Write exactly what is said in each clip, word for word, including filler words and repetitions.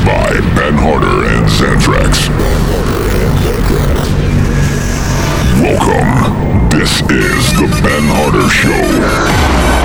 by Ben Harder and Xantrax. Welcome. This is the Ben Harder Show.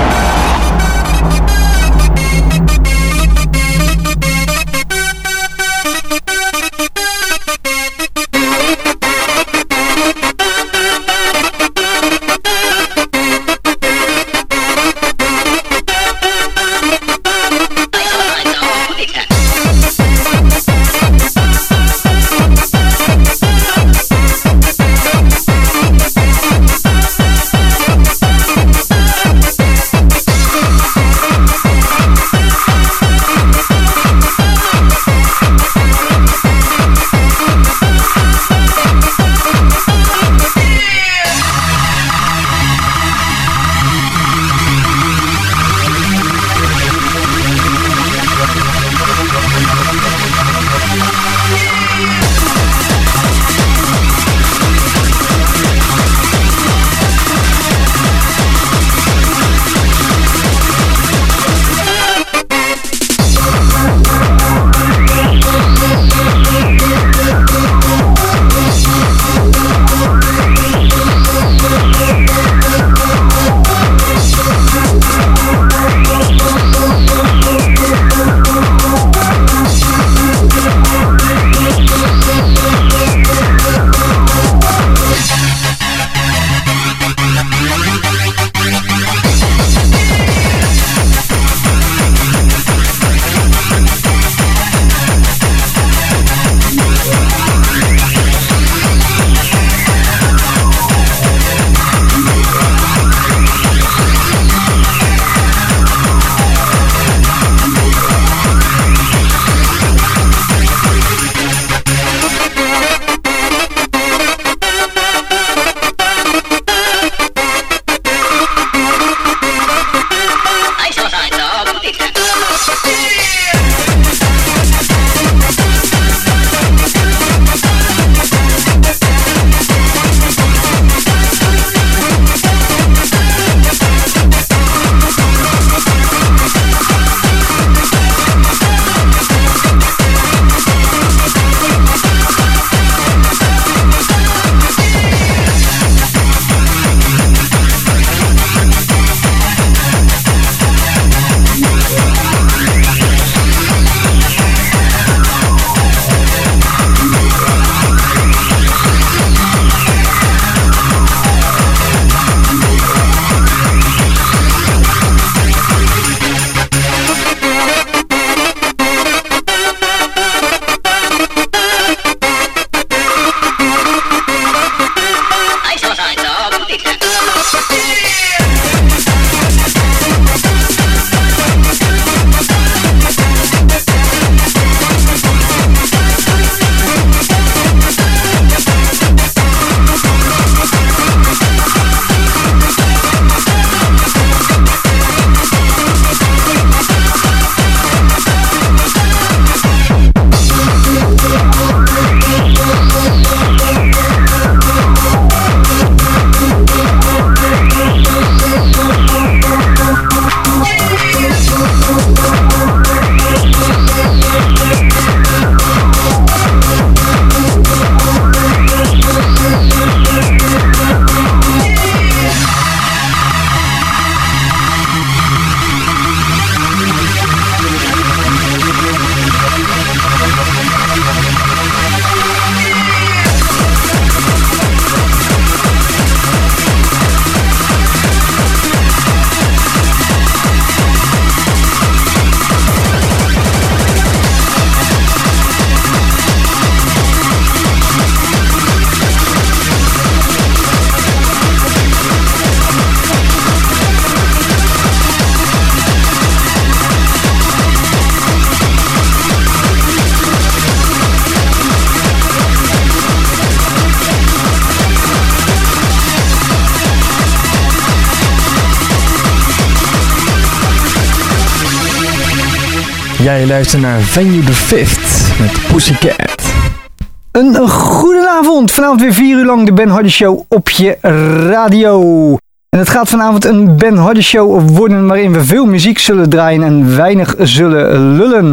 Ja, je luistert naar Venue the Fifth met Pussycat. Een, een goedenavond. Vanavond weer vier uur lang de Ben Harder Show op je radio. En het gaat vanavond een Ben Harder Show worden waarin we veel muziek zullen draaien en weinig zullen lullen.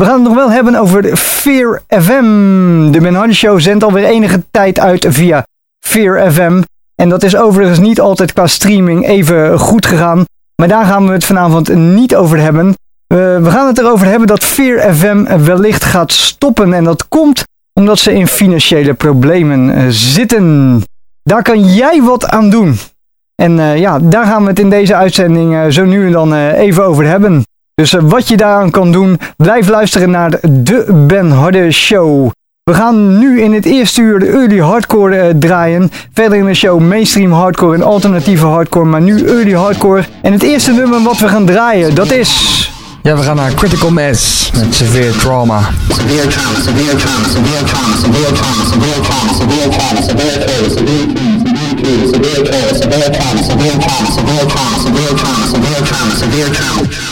We gaan het nog wel hebben over de Fear F M. De Ben Hardy Show zendt alweer enige tijd uit via Fear F M. En dat is overigens niet altijd qua streaming even goed gegaan. Maar daar gaan we het vanavond niet over hebben. Uh, we gaan het erover hebben dat Fear F M wellicht gaat stoppen. En dat komt omdat ze in financiële problemen uh, zitten. Daar kan jij wat aan doen. En uh, ja, daar gaan we het in deze uitzending uh, zo nu en dan uh, even over hebben. Dus uh, wat je daaraan kan doen, blijf luisteren naar de Ben Hardy Show. We gaan nu in het eerste uur de early hardcore uh, draaien. Verder in de show mainstream hardcore en alternatieve hardcore, maar nu early hardcore. En het eerste nummer wat we gaan draaien, dat is... Ja, we gaan naar Critical Mass met Severe Trauma. Severe trauma, severe trauma, severe trauma, severe trauma, severe trauma, severe trauma, severe trauma, severe trauma, severe trauma, severe trauma, severe trauma, severe trauma, severe trauma, severe trauma, severe trauma.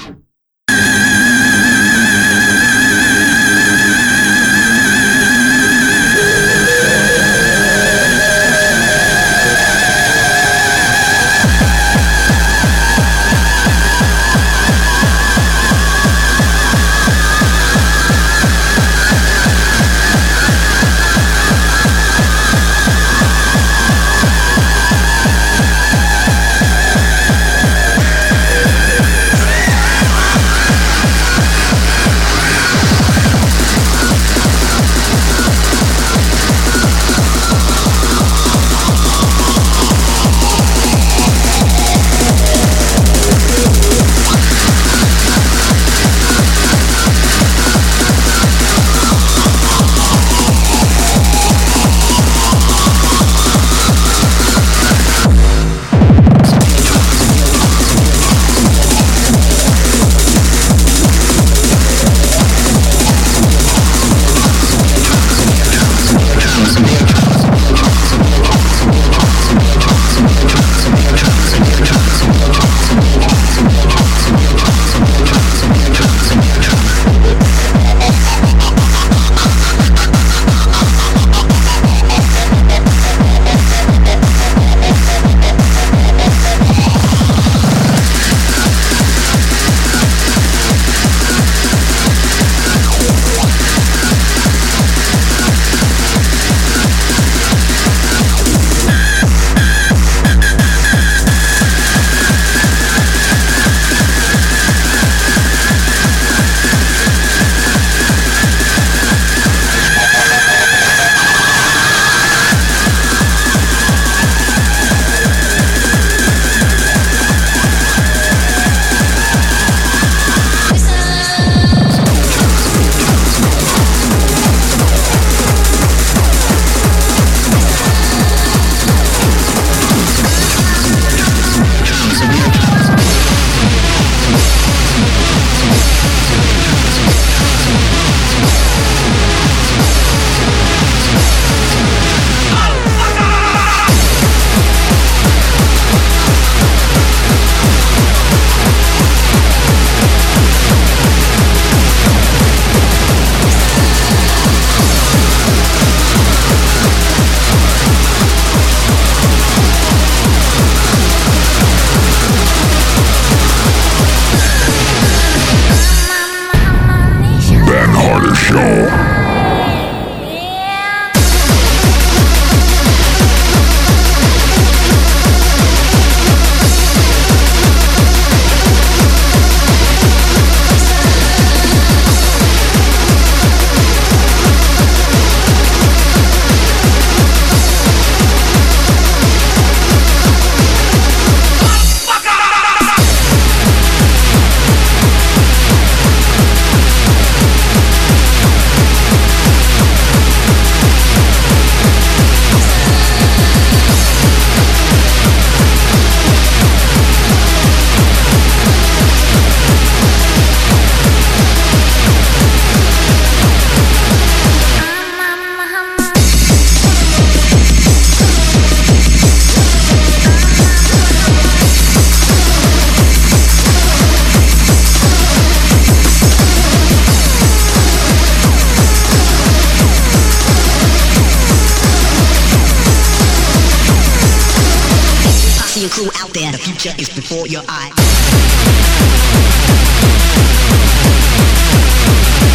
crew out there, the future is before your eyes.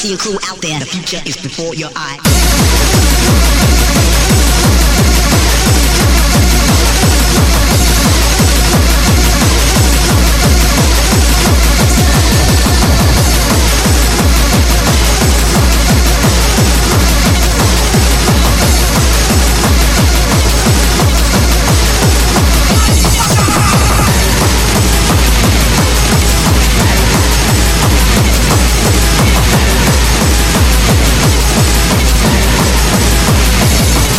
Currency and crew out there. The future is before your eyes. We'll be right back.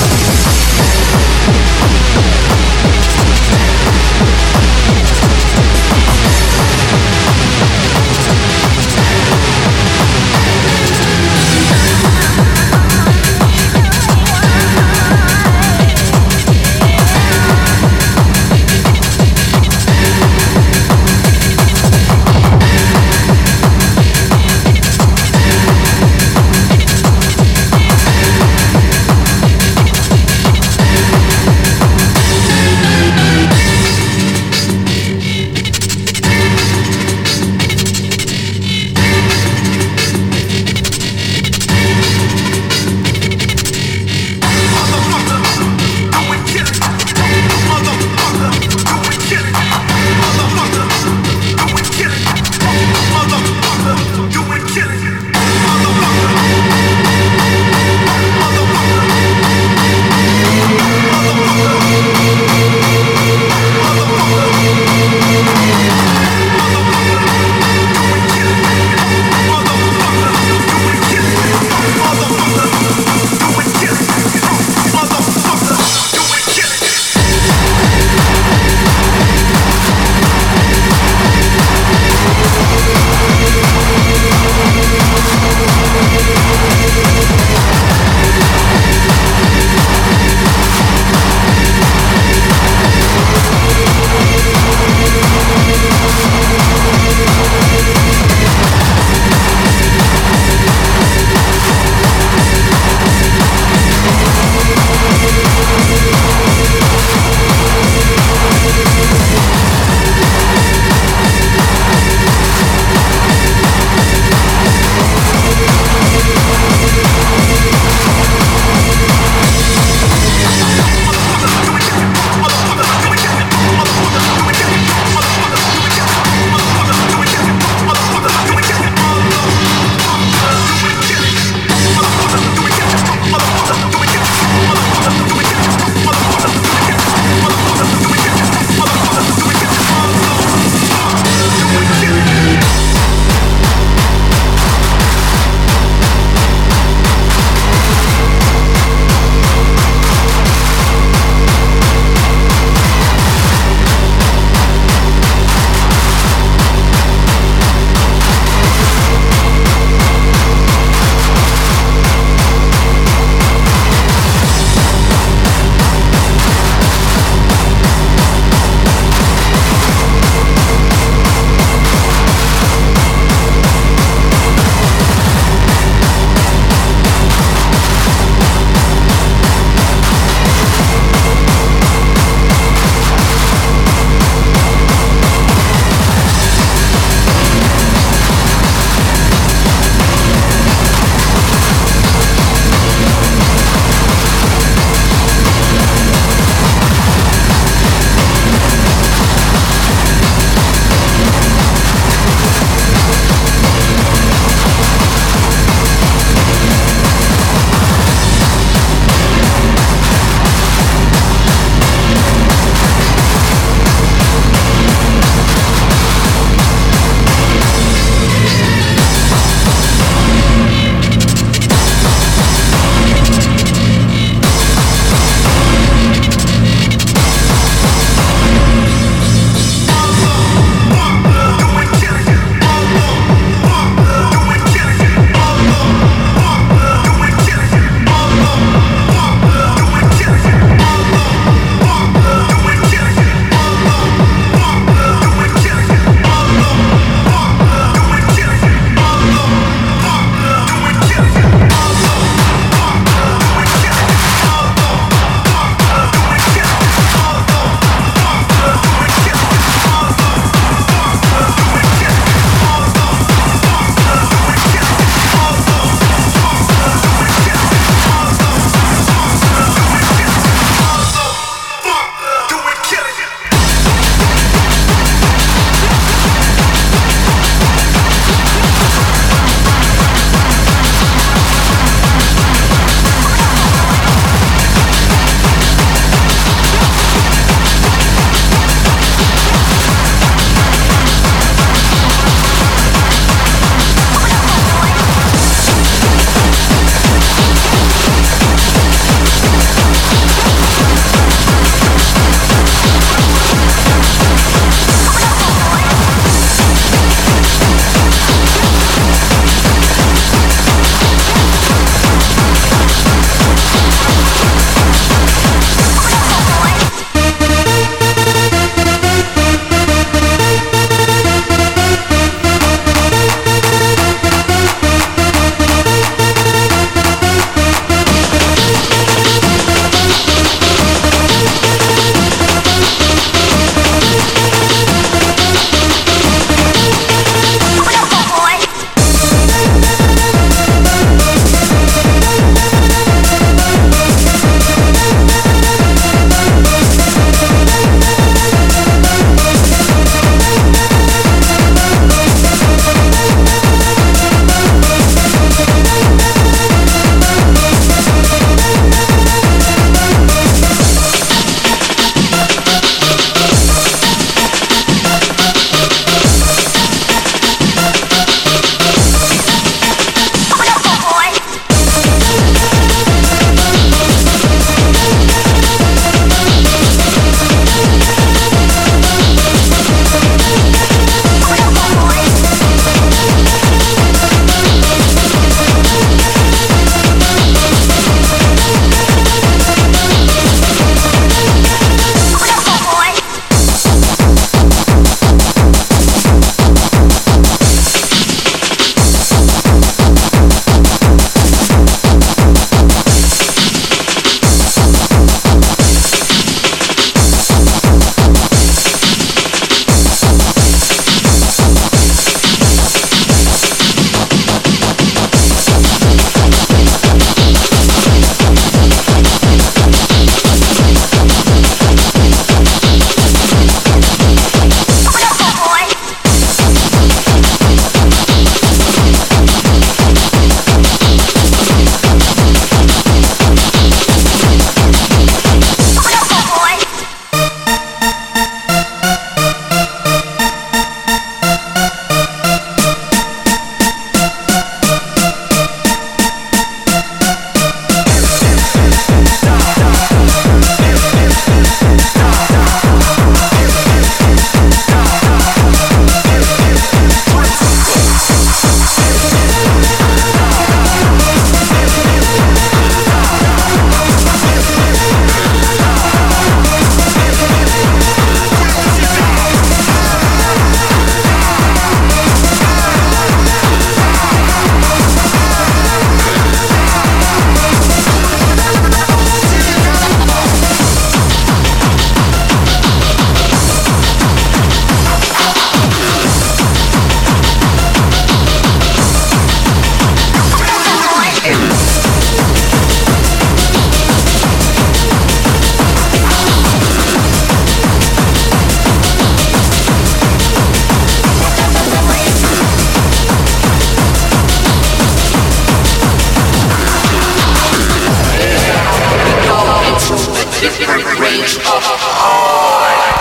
different range of hard.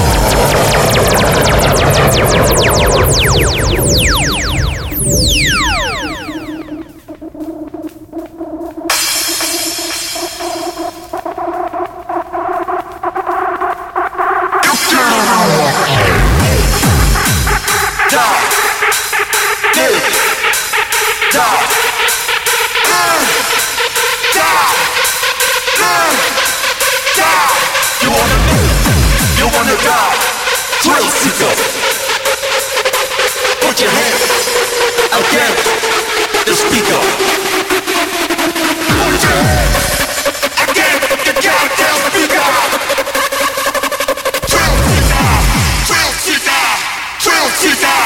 Put your hands against the speaker. Put your hands against the goddamn speaker. Drill seeker, drill seeker, drill seeker.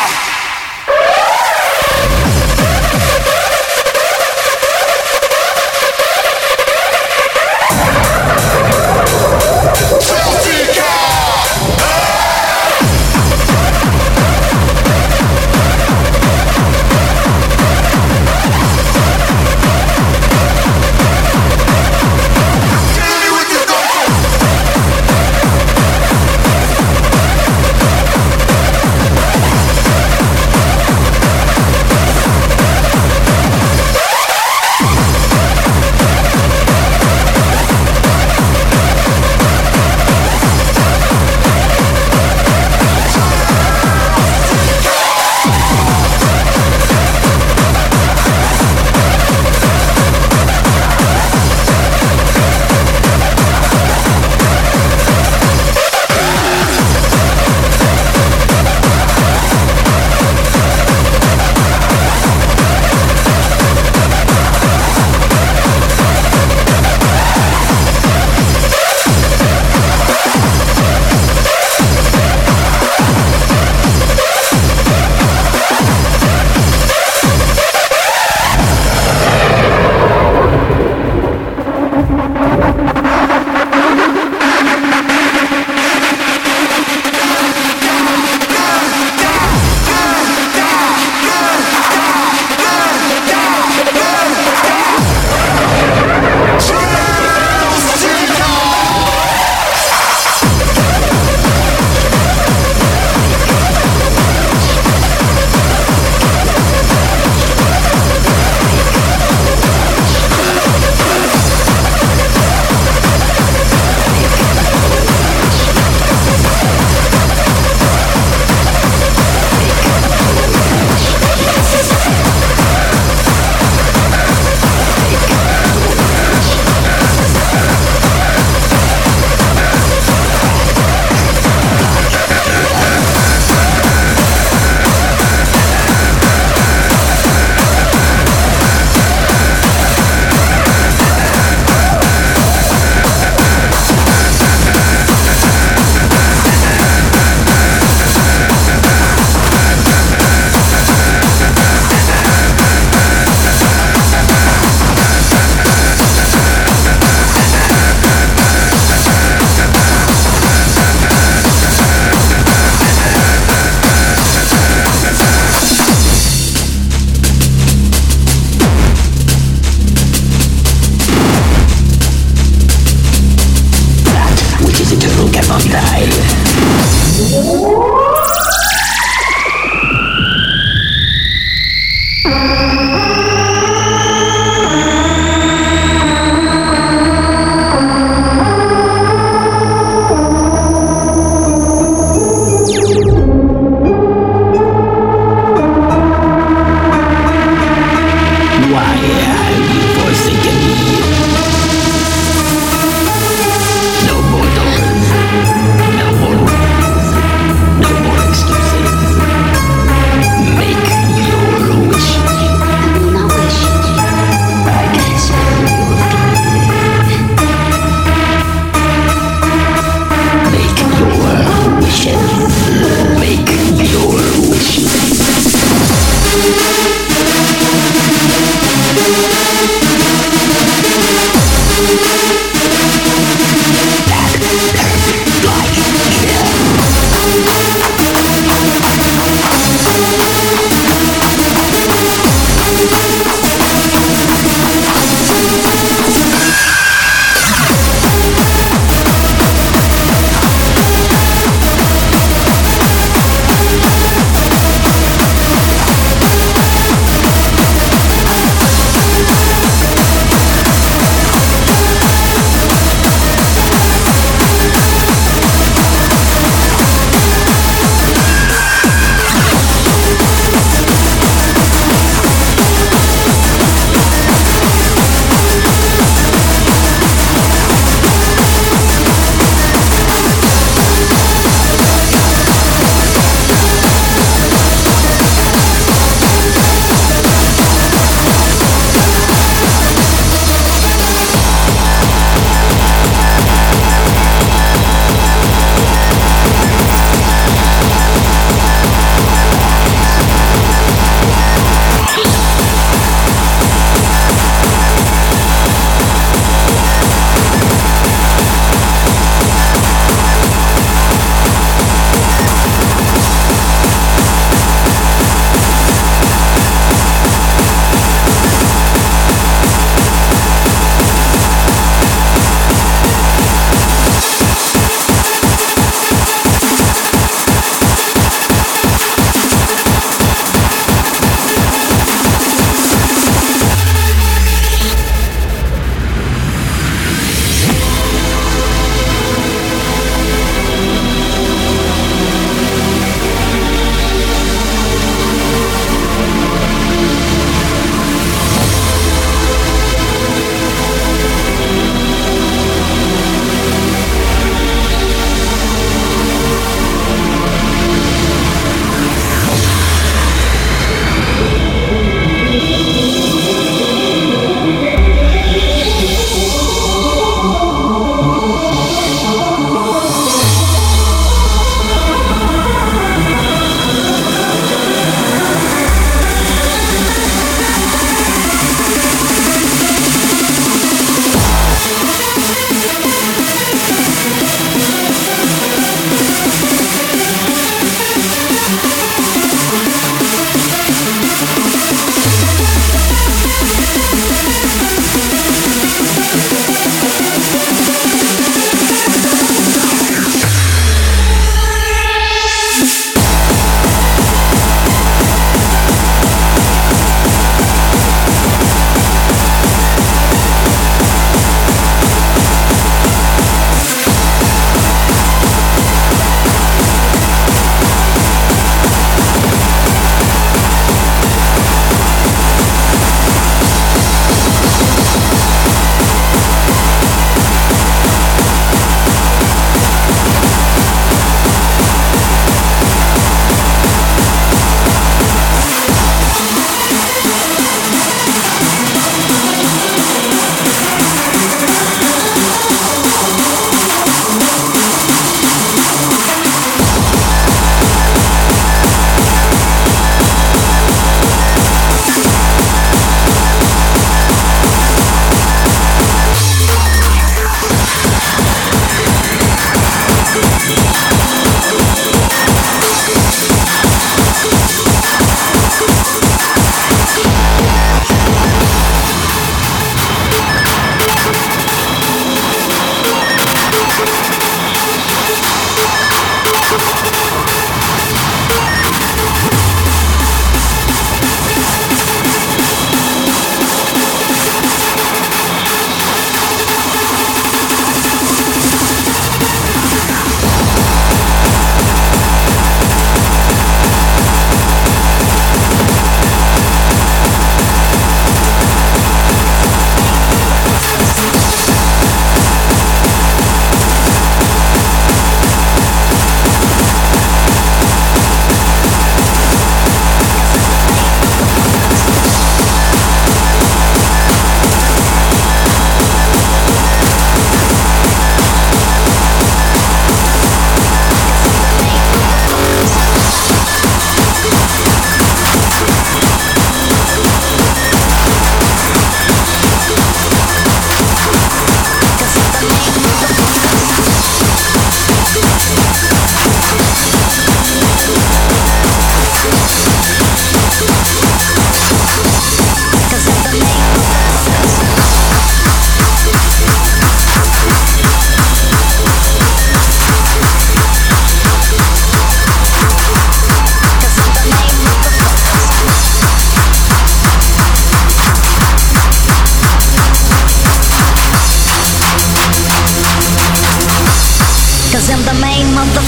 Make your wish.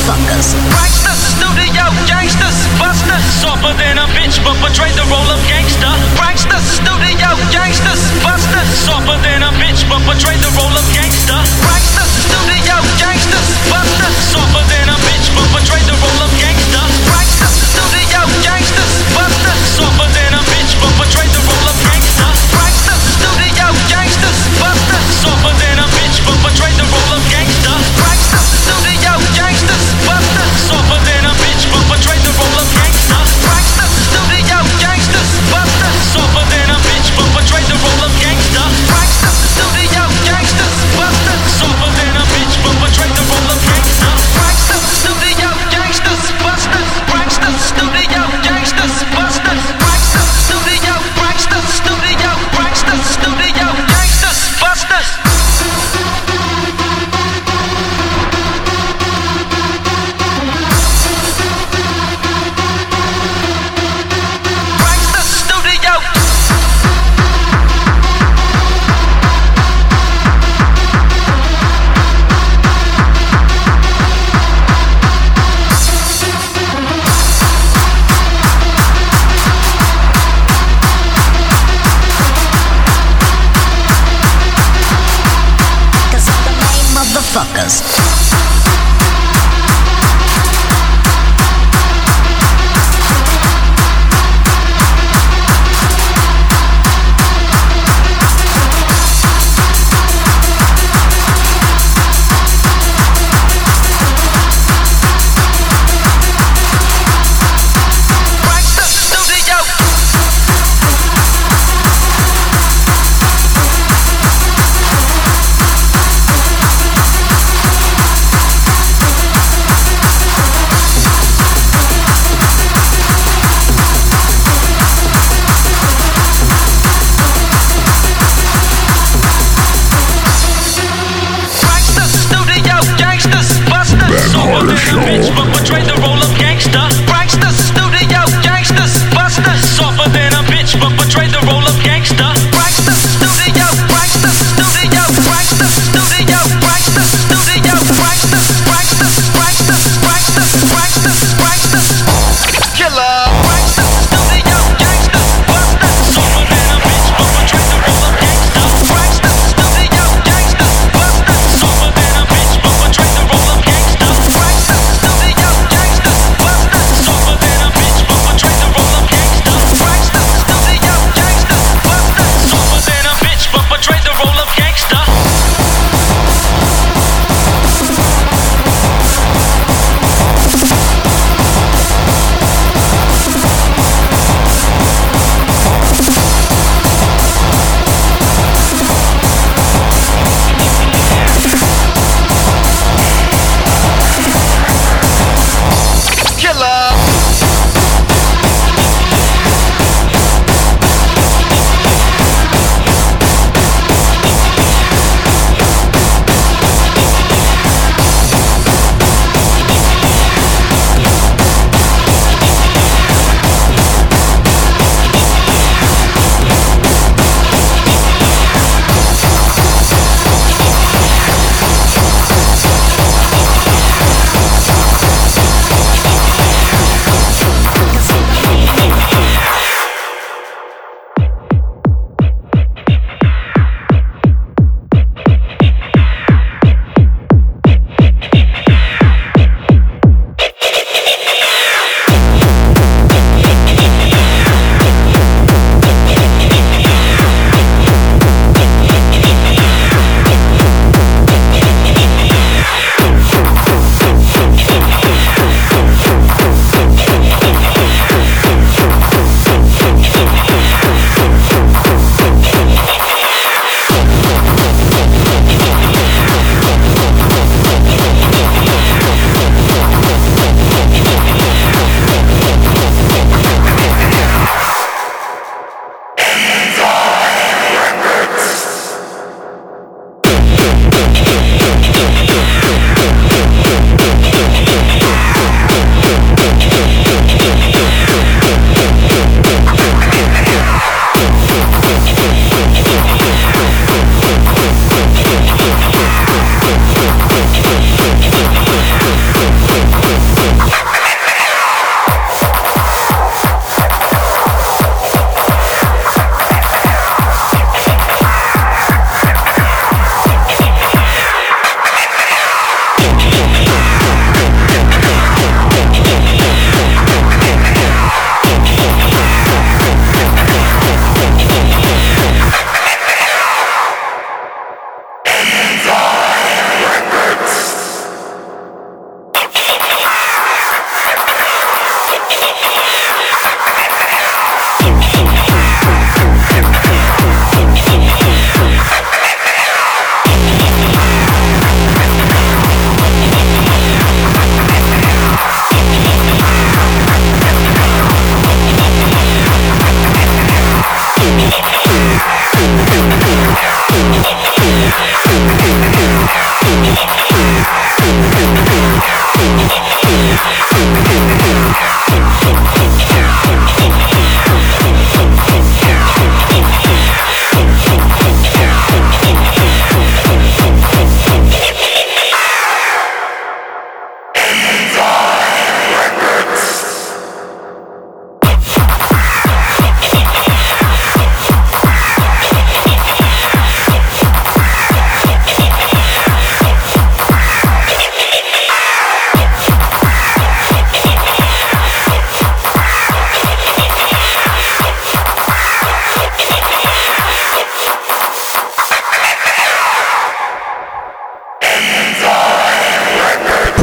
motherfuckers. Pranksters, studio gangsters, busters, softer than a bitch, but portrayed the role of gangster. Pranksters, studio gangsters, busters, softer than a bitch, but portrayed the role of gangster. Pranksters, studio gangsters, busters, softer than a bitch, but portrayed the role of gangster. Pranksters, studio gangsters, busters, softer than a bitch, but portrayed the role of gangster. Pranksters, studio gangsters, busters, softer than a bitch, but portrayed the role of gangster. Pranksters, studio gangsters, busters, softer than a bitch, but portrayed the role of gangster. Pranksters, studio gangsters,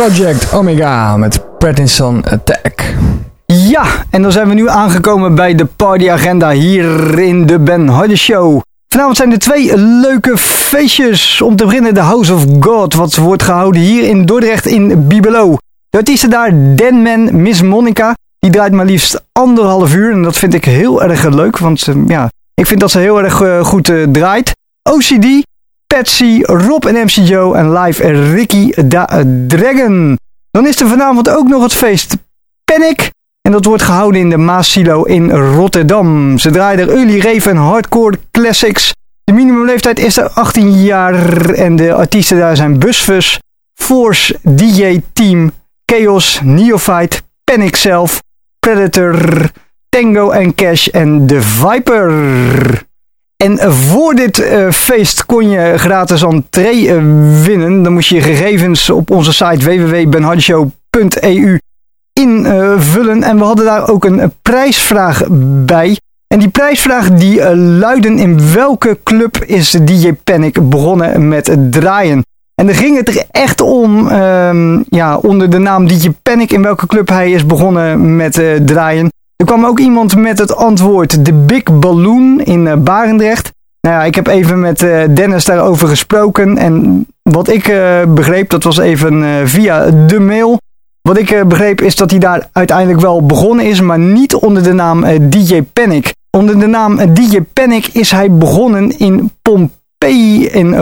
Project Omega met Prednisone Attack. Ja, en dan zijn we nu aangekomen bij de partyagenda hier in de Ben Harder Show. Vanavond zijn er twee leuke feestjes. Om te beginnen de House of God, wat wordt gehouden hier in Dordrecht in Bibelo. De artiesten daar, Denman, Miss Monica, die draait maar liefst anderhalf uur. En dat vind ik heel erg leuk, want uh, ja, ik vind dat ze heel erg uh, goed uh, draait. O C D, Patsy, Rob en M C Joe en live Ricky da Dragon. Dan is er vanavond ook nog het feest Panic. En dat wordt gehouden in de Maasilo in Rotterdam. Ze draaien er early rave en hardcore classics. De minimumleeftijd is er achttien jaar. En de artiesten daar zijn Busfus, Force, D J Team, Chaos, Neophyte, Panic zelf, Predator, Tango en Cash en The Viper. En voor dit uh, feest kon je gratis entree uh, winnen. Dan moest je je gegevens op onze site w w w punt ben harder show punt e u invullen. En we hadden daar ook een, een prijsvraag bij. En die prijsvraag die uh, luidde: in welke club is D J Panic begonnen met draaien? En dan ging het er echt om, um, ja, onder de naam D J Panic, in welke club hij is begonnen met uh, draaien. Er kwam ook iemand met het antwoord The Big Balloon in uh, Barendrecht. Nou ja, ik heb even met uh, Dennis daarover gesproken. En wat ik uh, begreep, dat was even uh, via de mail. Wat ik uh, begreep is dat hij daar uiteindelijk wel begonnen is, maar niet onder de naam uh, D J Panic. Onder de naam uh, D J Panic is hij begonnen in Pompeii in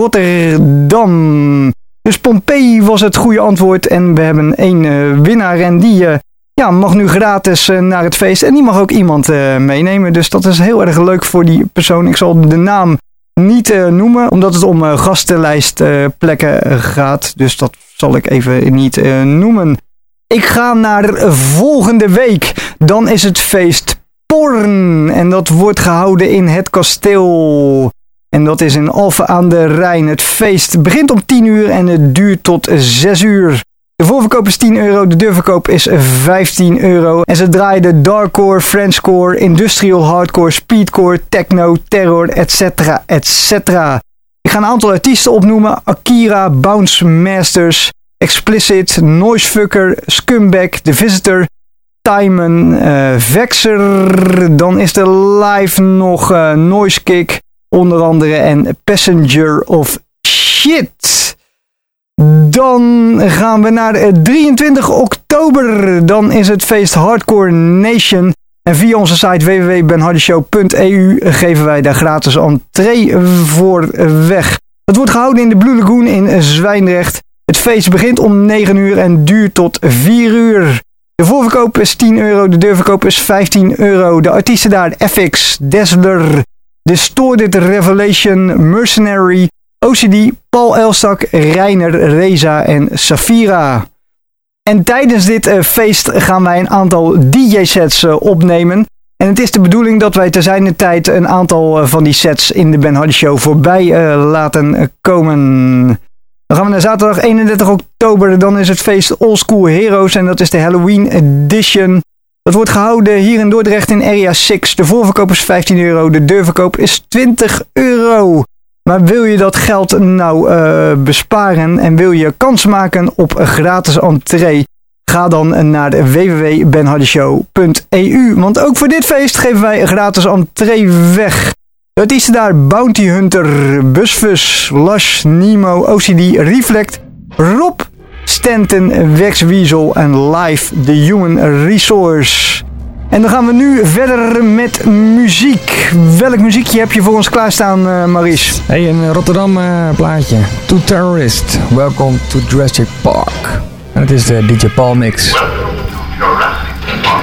Rotterdam. Dus Pompeii was het goede antwoord en we hebben één uh, winnaar en die uh, ja, mag nu gratis uh, naar het feest. En die mag ook iemand uh, meenemen, dus dat is heel erg leuk voor die persoon. Ik zal de naam niet uh, noemen, omdat het om uh, gastenlijstplekken uh, gaat. Dus dat zal ik even niet uh, noemen. Ik ga naar volgende week. Dan is het feest Porn. En dat wordt gehouden in het kasteel. En dat is in Alphen aan de Rijn. Het feest begint om tien uur en het duurt tot zes uur. De voorverkoop is tien euro, de deurverkoop is vijftien euro. En ze draaien darkcore, Frenchcore, industrial hardcore, speedcore, techno, terror, et cetera, et cetera. Ik ga een aantal artiesten opnoemen: Akira, Bounce Masters, Explicit, Noisefucker, Scumbag, The Visitor, Timon, uh, Vexer. Dan is er live nog uh, Noise Kick, onder andere, en Passenger of Shit. Dan gaan we naar drieëntwintig oktober. Dan is het feest Hardcore Nation. En via onze site w w w punt ben harder show punt e u geven wij daar gratis entree voor weg. Dat wordt gehouden in de Blue Lagoon in Zwijndrecht. Het feest begint om negen uur en duurt tot vier uur. De voorverkoop is tien euro, de deurverkoop is vijftien euro. De artiesten daar: F X, Dazzler, Distorted Revelation, Mercenary, O C D, Paul Elstak, Reiner, Reza en Safira. En tijdens dit uh, feest gaan wij een aantal D J-sets uh, opnemen. En het is de bedoeling dat wij te zijner tijd een aantal uh, van die sets in de Ben Harder Show voorbij uh, laten uh, komen. Dan gaan we naar zaterdag eenendertig oktober. Dan is het feest Old School Heroes en dat is de Halloween Edition. Dat wordt gehouden hier in Dordrecht in Area zes. De voorverkoop is vijftien euro, de deurverkoop is twintig euro. Maar wil je dat geld nou uh, besparen en wil je kans maken op een gratis entree? Ga dan naar w w w punt ben harder show punt e u. Want ook voor dit feest geven wij een gratis entree weg. De artiesten daar: Bounty Hunter, Busfus, Lush, Nemo, O C D, Reflect, Rob, Stanton, Wax Weasel en Live The Human Resource. En dan gaan we nu verder met muziek. Welk muziekje heb je voor ons klaarstaan, uh, Maurice? Hey, een Rotterdam uh, plaatje. To Terrorist, Welcome to Jurassic Park. En het is de D J Paul mix. Welcome to Jurassic Park.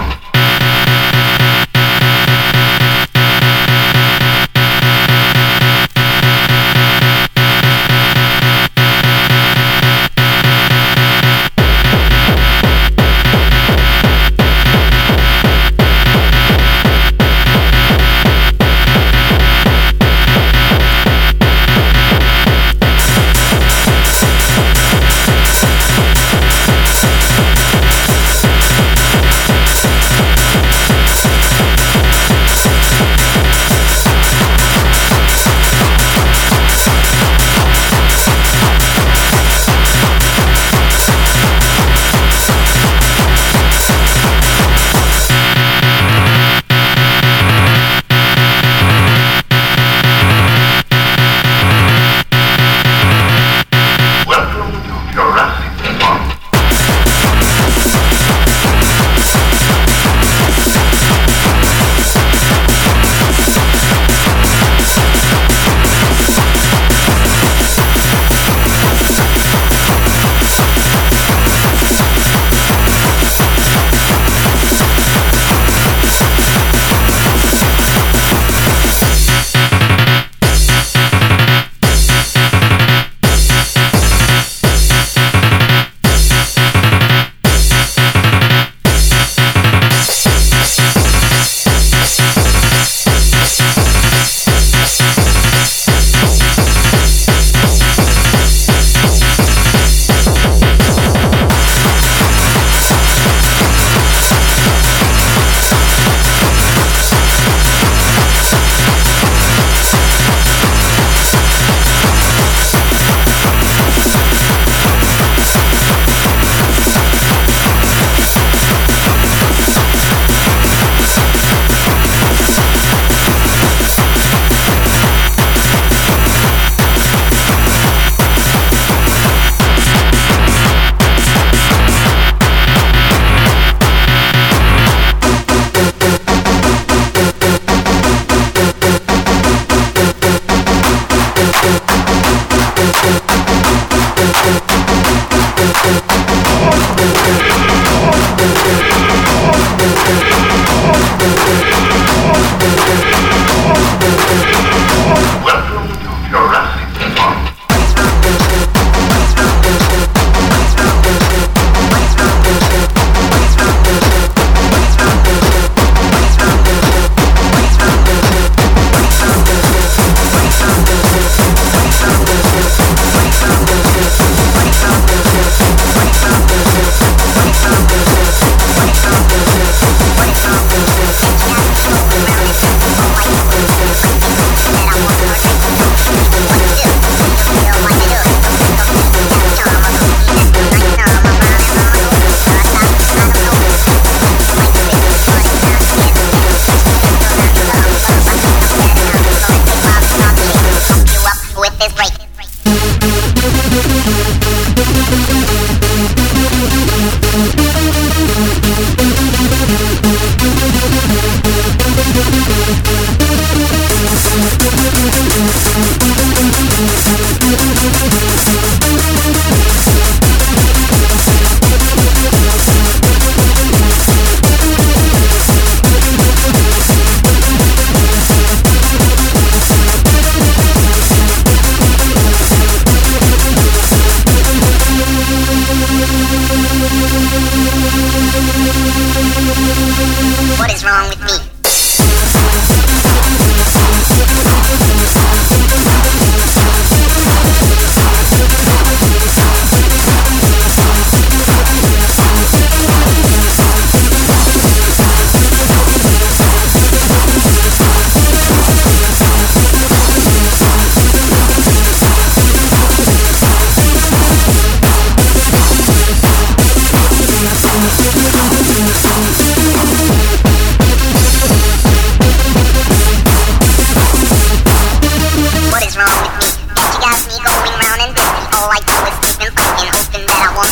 We'll be right back.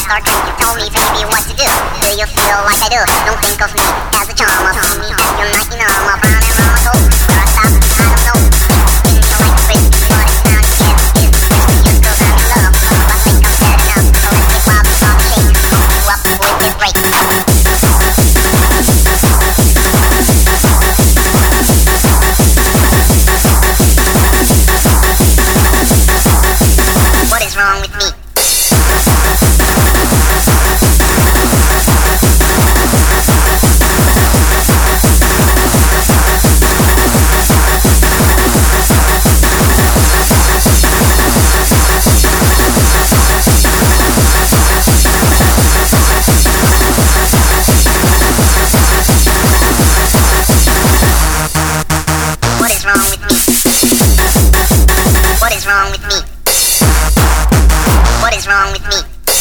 start drinking. Tell me, baby, what to do. Do you feel like I do? Don't think of me as a charmer. See me as your night, you know, I'm brown and round my soul. Where I stop, I don't know. Feeling you like a bitch, but it's not yet. Is you still down in love? I think I'm dead enough. So let's get wild and start to shake. Pump you up with this break. What is wrong with me? What is wrong with me? What is wrong with me? What is wrong with me?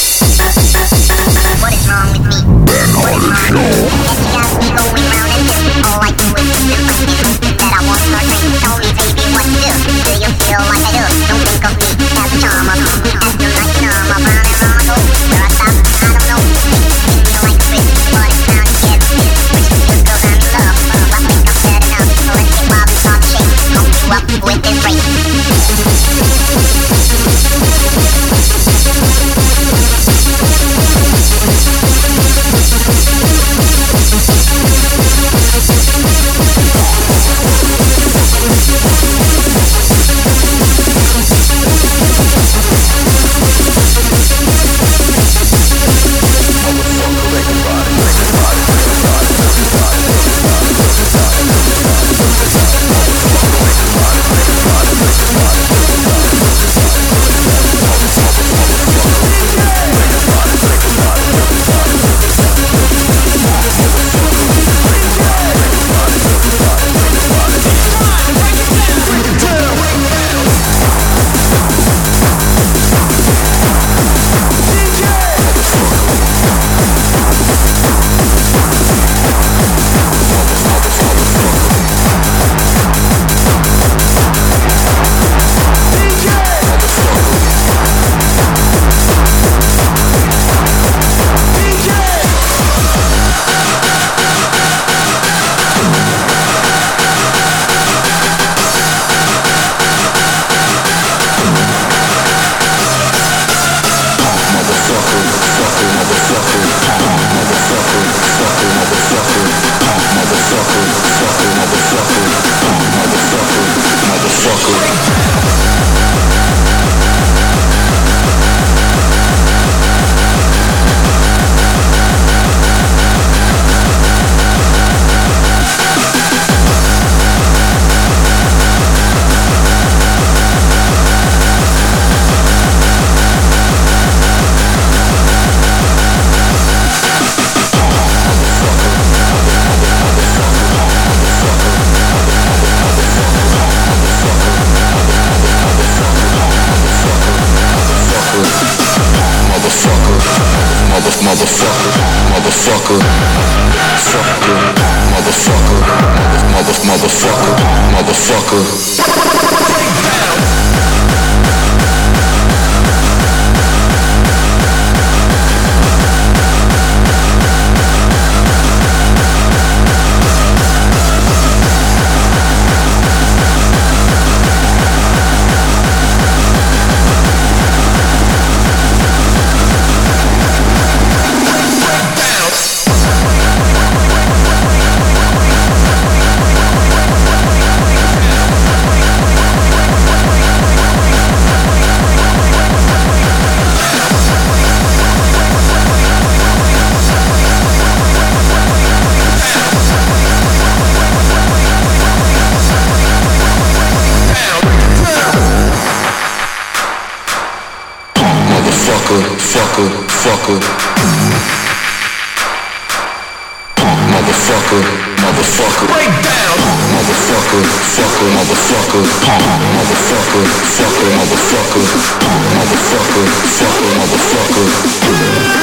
What is wrong with me? Ben Harder Show. And you got me going round and this. All I do is listen. I see something that I want to start drinking. Tell me, baby, what to do. Do you feel like I do? Don't think of me as a charmer. See me as your night, you know, I'm brown and round my soul. Where I stop, I don't know. Feeling you like a bitch, but it's not yet. Is you still down in love? I think I'm dead enough. So let's get wild and start to shake. Pump you up with this break. Motherfucker, motherfucker, break down. Motherfucker, fucker, motherfucker, motherfucker, fucker, motherfucker, motherfucker, fucker, motherfucker.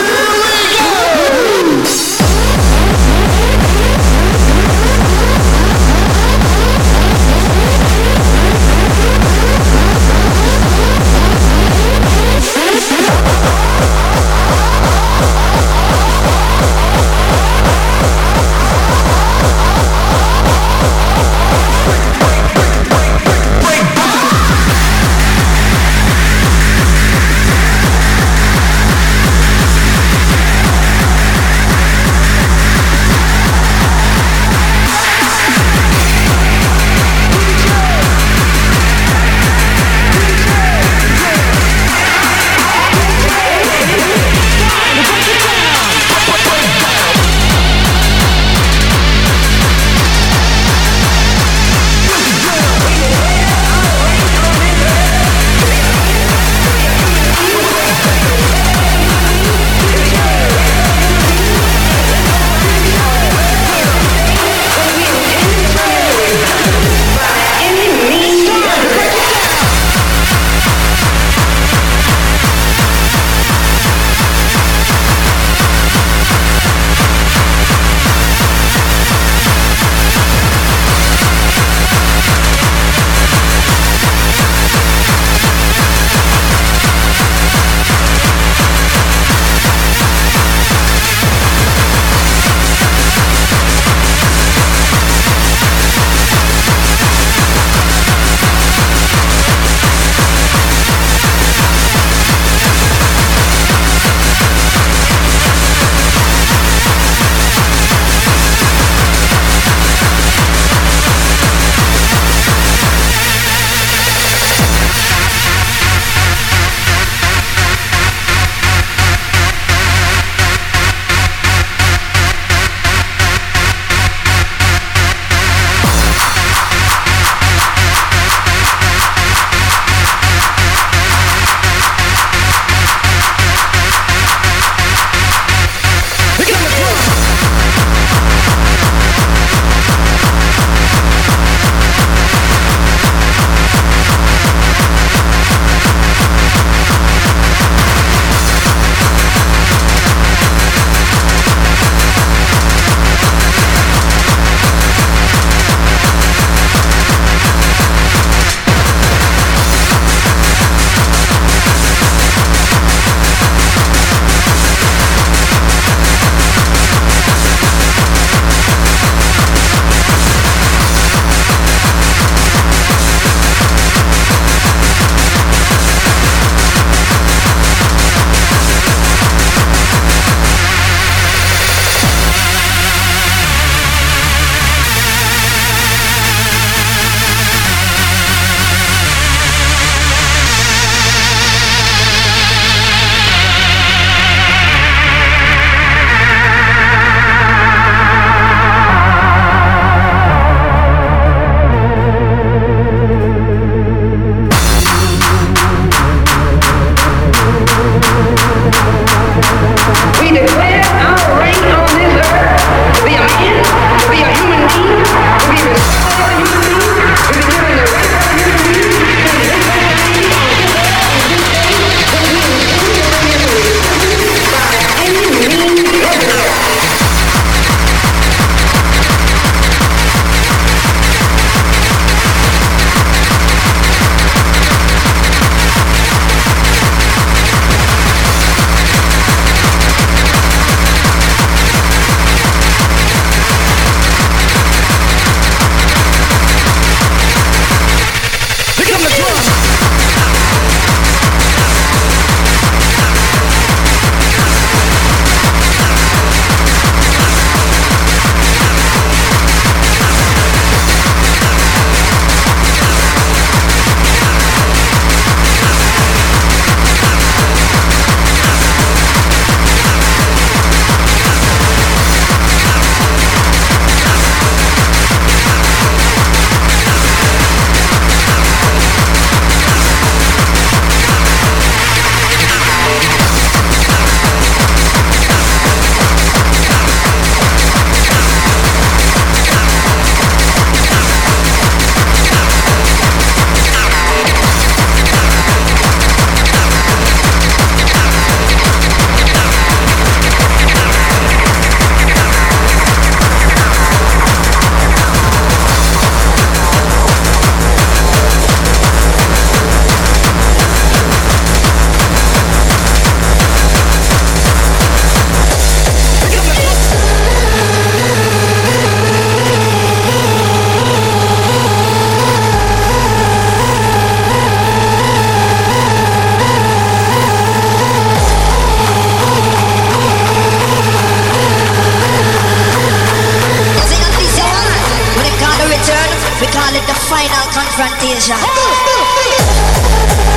Fantasia.